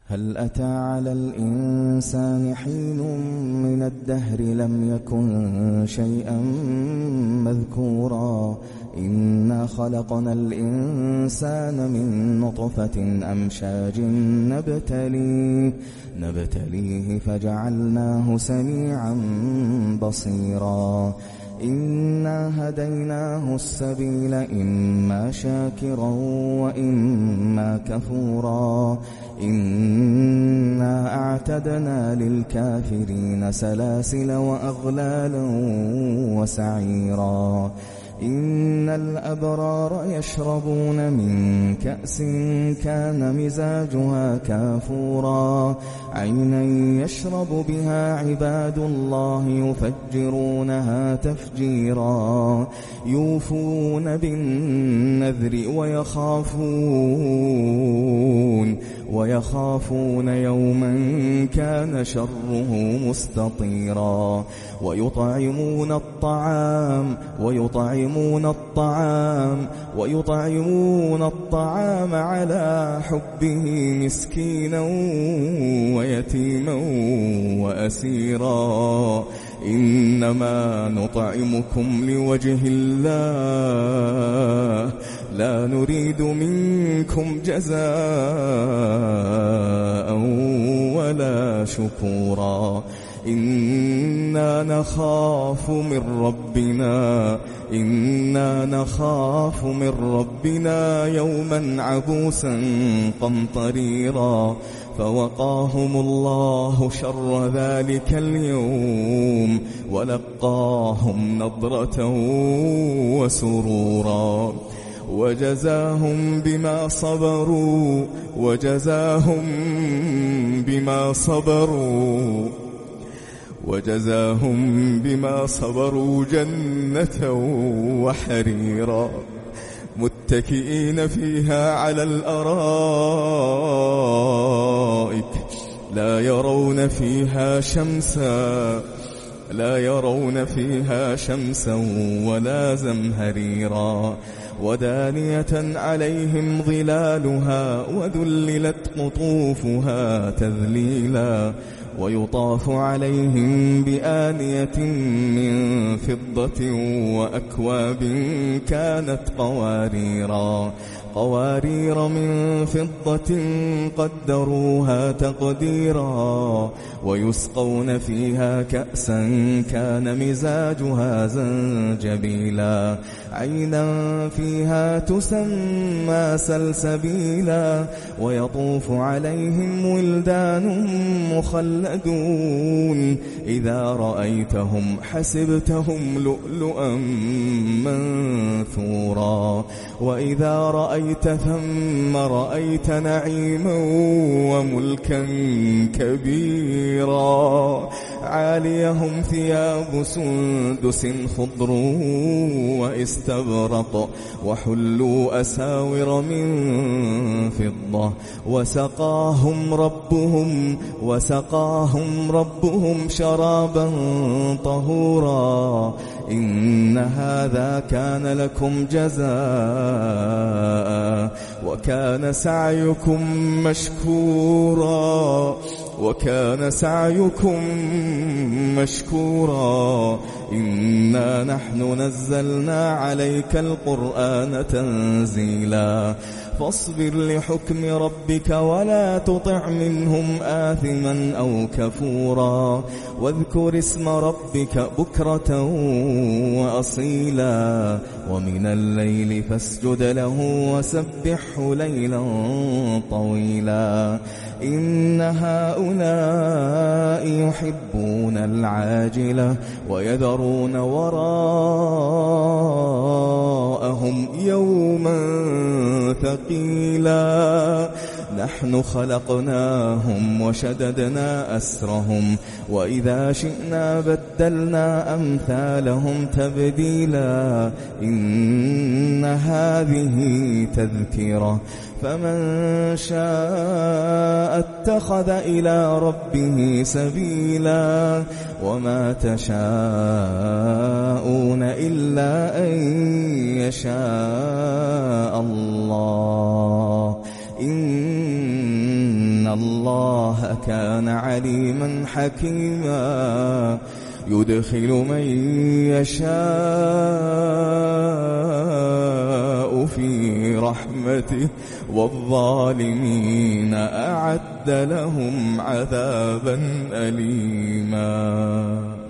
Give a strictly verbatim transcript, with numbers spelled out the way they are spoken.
هل أتى على الإنسان حين من الدهر لم يكن شيئا مذكورا إنا خلقنا الإنسان من نطفة أمشاج نبتليه نبتليه فجعلناه سميعا بصيرا إنا هديناه السبيل إما شاكرا وإما كفورا إنا أعتدنا للكافرين سلاسل وأغلالا وسعيرا إن الأبرار يشربون من كأس كان مزاجها كافورا عينا يشرب بها عباد الله يفجرونها تفجيرا يوفون بالنذر ويخافون ويخافون يوما كان شره مستطيرا ويطعمون الطعام ويطعمون الطعام ويطعمون الطعام على حبه مسكينا ويتيما وأسيرا إنما نطعمكم لوجه الله لا نريد منكم جزاء ولا شكورا إنا نخاف من ربنا إنا نخاف من ربنا يوما عبوسا قمطريرا فوقاهم الله شر ذلك اليوم ولقاهم نضرة وسرورا وجزاهم بما صبروا وجزاهم بما صبروا وجزاهم بما صبروا جنة وحريرا متكئين فيها على الأرائك لا يرون فيها شمسا لا يرون فيها شمسا ولا زمهريرا ودانية عليهم ظلالها وذللت قطوفها تذليلا ويطاف عليهم بآنية من فضة وأكواب كانت قواريرا قوارير من فضة قدروها تقديرا ويسقون فيها كأسا كان مزاجها زنجبيلا عينا فيها تسمى سلسبيلا ويطوف عليهم ولدان مخلدون إذا رأيتهم حسبتهم لؤلؤا منثورا وإذا رأيت ثم رأيت نعيما وملكا كبيرا عاليهم ثياب سندس خضر واستبرق وحلوا أساور من فضة وسقاهم ربهم وسقاهم ربهم شرابا طهورا إن هذا كان لكم جزاء وكان سعيكم مشكورا وكان سعيكم مشكورا إنا نحن نزلنا عليك القرآن تنزيلا فاصبر لحكم ربك ولا تطع منهم آثما أو كفورا واذكر اسم ربك بكرة وأصيلا ومن الليل فاسجد له وسبحه ليلا طويلا إن هؤلاء يحبون العاجلة ويذرون وراءهم يوما ثقيلا نحن خلقناهم وشددنا أسرهم وإذا شئنا بدلنا أمثالهم تبديلا إن هذه تذكرة فمن شاء اتخذ إلى ربه سبيلا وما تشاءون إلا أن يشاء الله إن إن الله كان عليما حكيما يدخل من يشاء في رحمته والظالمين أعد لهم عذابا أليما.